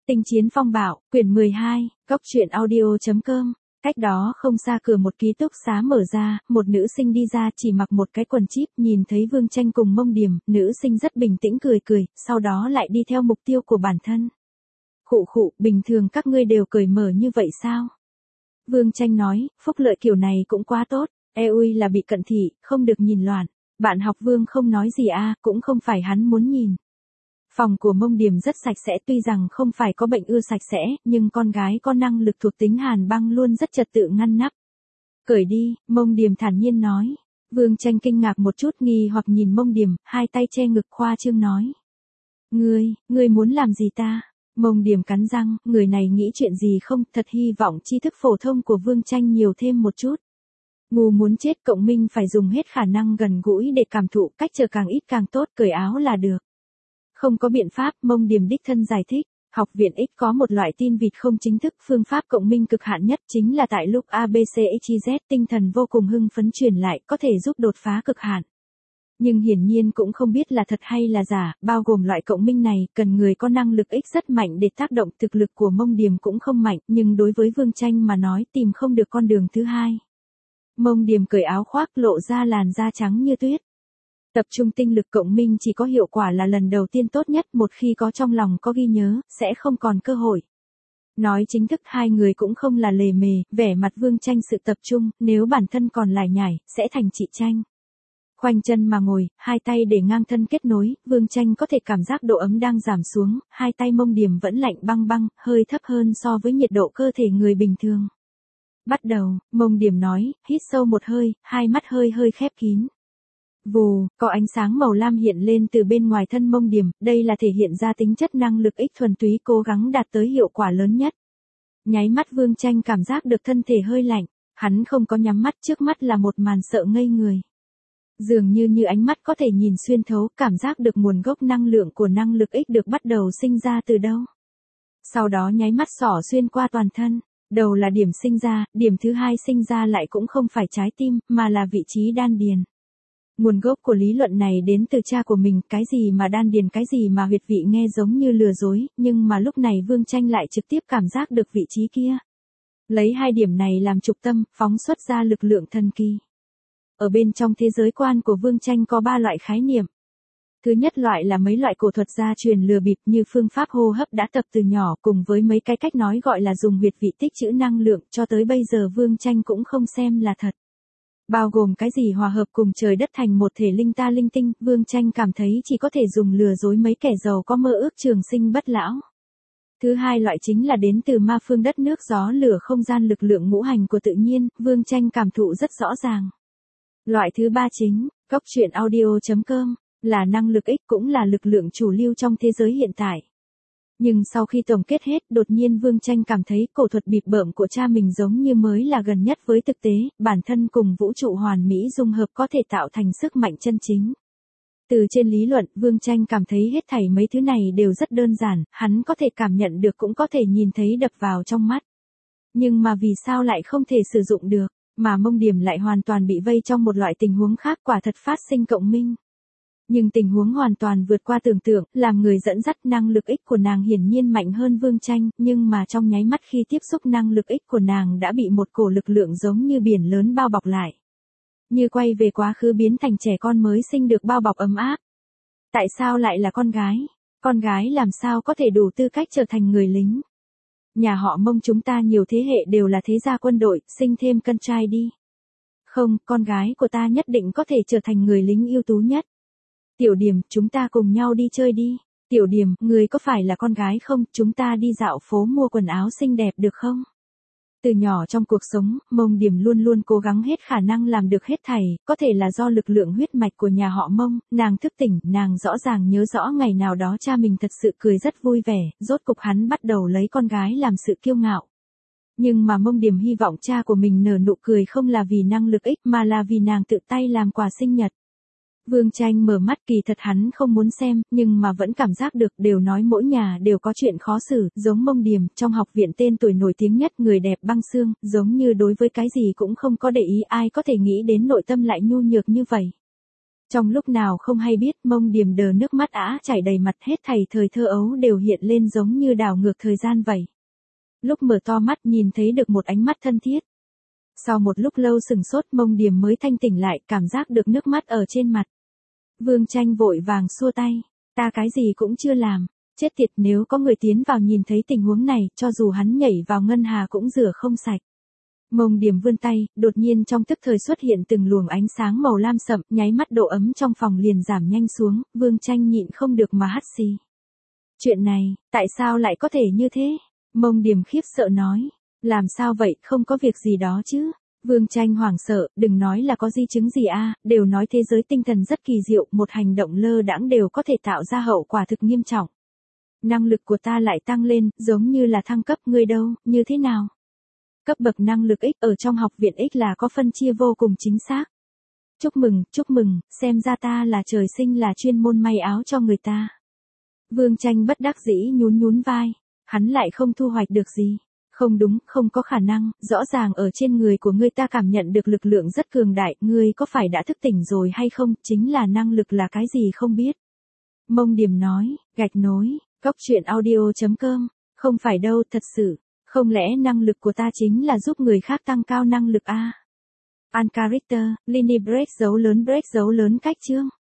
Tinh chiến phong bạo, quyển 12, góc truyện audio.com. Cách đó không xa cửa một ký túc xá mở ra, một nữ sinh đi ra chỉ mặc một cái quần chíp, nhìn thấy Vương Tranh cùng Mông Điểm, nữ sinh rất bình tĩnh cười cười, sau đó lại đi theo mục tiêu của bản thân. Khụ khụ, bình thường các ngươi đều cởi mở như vậy sao? Vương Tranh nói, phúc lợi kiểu này cũng quá tốt, ui là bị cận thị, không được nhìn loạn. Bạn học Vương không nói gì cũng không phải hắn muốn nhìn. Phòng của Mông Điểm rất sạch sẽ, tuy rằng không phải có bệnh ưa sạch sẽ, nhưng con gái có năng lực thuộc tính hàn băng luôn rất trật tự ngăn nắp. Cởi đi, Mông Điểm thản nhiên nói. Vương Tranh kinh ngạc một chút, nghi hoặc nhìn Mông Điểm, hai tay che ngực khoa trương nói. Ngươi muốn làm gì ta? Mông Điểm cắn răng, người này nghĩ chuyện gì không, thật hy vọng tri thức phổ thông của Vương Tranh nhiều thêm một chút. Ngu muốn chết, cộng minh phải dùng hết khả năng gần gũi để cảm thụ, cách chờ càng ít càng tốt, cởi áo là được. Không có biện pháp, Mông Điểm đích thân giải thích. Học viện X có một loại tin vịt không chính thức, phương pháp cộng minh cực hạn nhất chính là tại lúc ABCXYZ tinh thần vô cùng hưng phấn truyền lại, có thể giúp đột phá cực hạn. Nhưng hiển nhiên cũng không biết là thật hay là giả, bao gồm loại cộng minh này, cần người có năng lực X rất mạnh để tác động, thực lực của Mông Điểm cũng không mạnh, nhưng đối với Vương Tranh mà nói tìm không được con đường thứ hai. Mông Điểm cởi áo khoác lộ ra làn da trắng như tuyết. Tập trung tinh lực cộng minh chỉ có hiệu quả là lần đầu tiên tốt nhất, một khi có trong lòng có ghi nhớ, sẽ không còn cơ hội. Nói chính thức hai người cũng không là lề mề, vẻ mặt Vương Tranh sự tập trung, nếu bản thân còn lải nhải, sẽ thành chị Tranh. Khoanh chân mà ngồi, hai tay để ngang thân kết nối, Vương Tranh có thể cảm giác độ ấm đang giảm xuống, hai tay Mông Điểm vẫn lạnh băng băng, hơi thấp hơn so với nhiệt độ cơ thể người bình thường. Bắt đầu, Mông Điểm nói, hít sâu một hơi, hai mắt hơi khép kín. Vù, có ánh sáng màu lam hiện lên từ bên ngoài thân Mông Điểm, đây là thể hiện ra tính chất năng lực ích thuần túy cố gắng đạt tới hiệu quả lớn nhất. Nháy mắt Vương Tranh cảm giác được thân thể hơi lạnh, hắn không có nhắm mắt, trước mắt là một màn sợ ngây người. Dường như ánh mắt có thể nhìn xuyên thấu, cảm giác được nguồn gốc năng lượng của năng lực ích được bắt đầu sinh ra từ đâu. Sau đó nháy mắt xỏ xuyên qua toàn thân, đầu là điểm sinh ra, điểm thứ hai sinh ra lại cũng không phải trái tim, mà là vị trí đan điền. Nguồn gốc của lý luận này đến từ cha của mình, cái gì mà đan điền, cái gì mà huyệt vị nghe giống như lừa dối, nhưng mà lúc này Vương Tranh lại trực tiếp cảm giác được vị trí kia. Lấy hai điểm này làm trục tâm, phóng xuất ra lực lượng thần kỳ. Ở bên trong thế giới quan của Vương Tranh có ba loại khái niệm. Thứ nhất loại là mấy loại cổ thuật gia truyền lừa bịp như phương pháp hô hấp đã tập từ nhỏ, cùng với mấy cái cách nói gọi là dùng huyệt vị tích trữ năng lượng, cho tới bây giờ Vương Tranh cũng không xem là thật. Bao gồm cái gì hòa hợp cùng trời đất thành một thể linh ta linh tinh, Vương Tranh cảm thấy chỉ có thể dùng lừa dối mấy kẻ giàu có mơ ước trường sinh bất lão. Thứ hai loại chính là đến từ ma phương đất nước gió lửa không gian lực lượng ngũ hành của tự nhiên, Vương Tranh cảm thụ rất rõ ràng. Loại thứ ba chính, góc truyện audio.com, là năng lực ích, cũng là lực lượng chủ lưu trong thế giới hiện tại. Nhưng sau khi tổng kết hết, đột nhiên Vương Tranh cảm thấy cổ thuật bịp bợm của cha mình giống như mới là gần nhất với thực tế, bản thân cùng vũ trụ hoàn mỹ dung hợp có thể tạo thành sức mạnh chân chính. Từ trên lý luận, Vương Tranh cảm thấy hết thảy mấy thứ này đều rất đơn giản, hắn có thể cảm nhận được cũng có thể nhìn thấy đập vào trong mắt. Nhưng mà vì sao lại không thể sử dụng được, mà Mông Điểm lại hoàn toàn bị vây trong một loại tình huống khác, quả thật phát sinh cộng minh. Nhưng tình huống hoàn toàn vượt qua tưởng tượng, làm người dẫn dắt năng lực ích của nàng hiển nhiên mạnh hơn Vương Tranh, nhưng mà trong nháy mắt khi tiếp xúc năng lực ích của nàng đã bị một cổ lực lượng giống như biển lớn bao bọc lại. Như quay về quá khứ biến thành trẻ con mới sinh được bao bọc ấm áp. Tại sao lại là con gái? Con gái làm sao có thể đủ tư cách trở thành người lính? Nhà họ Mông chúng ta nhiều thế hệ đều là thế gia quân đội, sinh thêm con trai đi. Không, con gái của ta nhất định có thể trở thành người lính ưu tú nhất. Tiểu Điểm, chúng ta cùng nhau đi chơi đi. Tiểu Điểm, người có phải là con gái không? Chúng ta đi dạo phố mua quần áo xinh đẹp được không? Từ nhỏ trong cuộc sống, Mông Điểm luôn luôn cố gắng hết khả năng làm được hết thảy, có thể là do lực lượng huyết mạch của nhà họ Mông, nàng thức tỉnh, nàng rõ ràng nhớ rõ ngày nào đó cha mình thật sự cười rất vui vẻ, rốt cục hắn bắt đầu lấy con gái làm sự kiêu ngạo. Nhưng mà Mông Điểm hy vọng cha của mình nở nụ cười không là vì năng lực ích mà là vì nàng tự tay làm quà sinh nhật. Vương Tranh mở mắt, kỳ thật hắn không muốn xem, nhưng mà vẫn cảm giác được, đều nói mỗi nhà đều có chuyện khó xử, giống Mông Điểm, trong học viện tên tuổi nổi tiếng nhất, người đẹp băng xương, giống như đối với cái gì cũng không có để ý, ai có thể nghĩ đến nội tâm lại nhu nhược như vậy. Trong lúc nào không hay biết, Mông Điềm đờ nước mắt chảy đầy mặt, hết thảy thời thơ ấu đều hiện lên giống như đảo ngược thời gian vậy. Lúc mở to mắt nhìn thấy được một ánh mắt thân thiết. Sau một lúc lâu sừng sốt, Mông Điềm mới thanh tỉnh lại, cảm giác được nước mắt ở trên mặt. Vương Tranh vội vàng xua tay, ta cái gì cũng chưa làm, chết tiệt, nếu có người tiến vào nhìn thấy tình huống này, cho dù hắn nhảy vào ngân hà cũng rửa không sạch. Mông Điềm vươn tay, đột nhiên trong tức thời xuất hiện từng luồng ánh sáng màu lam sậm, nháy mắt độ ấm trong phòng liền giảm nhanh xuống, Vương Tranh nhịn không được mà hắt xì. Chuyện này, tại sao lại có thể như thế? Mông Điềm khiếp sợ nói, làm sao vậy, không có việc gì đó chứ? Vương Tranh hoảng sợ, đừng nói là có di chứng gì đều nói thế giới tinh thần rất kỳ diệu, một hành động lơ đãng đều có thể tạo ra hậu quả thực nghiêm trọng. Năng lực của ta lại tăng lên, giống như là thăng cấp, ngươi đâu, như thế nào? Cấp bậc năng lực X ở trong học viện X là có phân chia vô cùng chính xác. Chúc mừng, xem ra ta là trời sinh là chuyên môn may áo cho người ta. Vương Tranh bất đắc dĩ nhún vai, hắn lại không thu hoạch được gì. Không đúng, không có khả năng, rõ ràng ở trên người của ngươi ta cảm nhận được lực lượng rất cường đại, ngươi có phải đã thức tỉnh rồi hay không, chính là năng lực là cái gì không biết. Mông Điềm nói, gạch nối, goctruyện audio.com, không phải đâu, thật sự, không lẽ năng lực của ta chính là giúp người khác tăng cao năng lực An character, Linie break dấu lớn cách chương.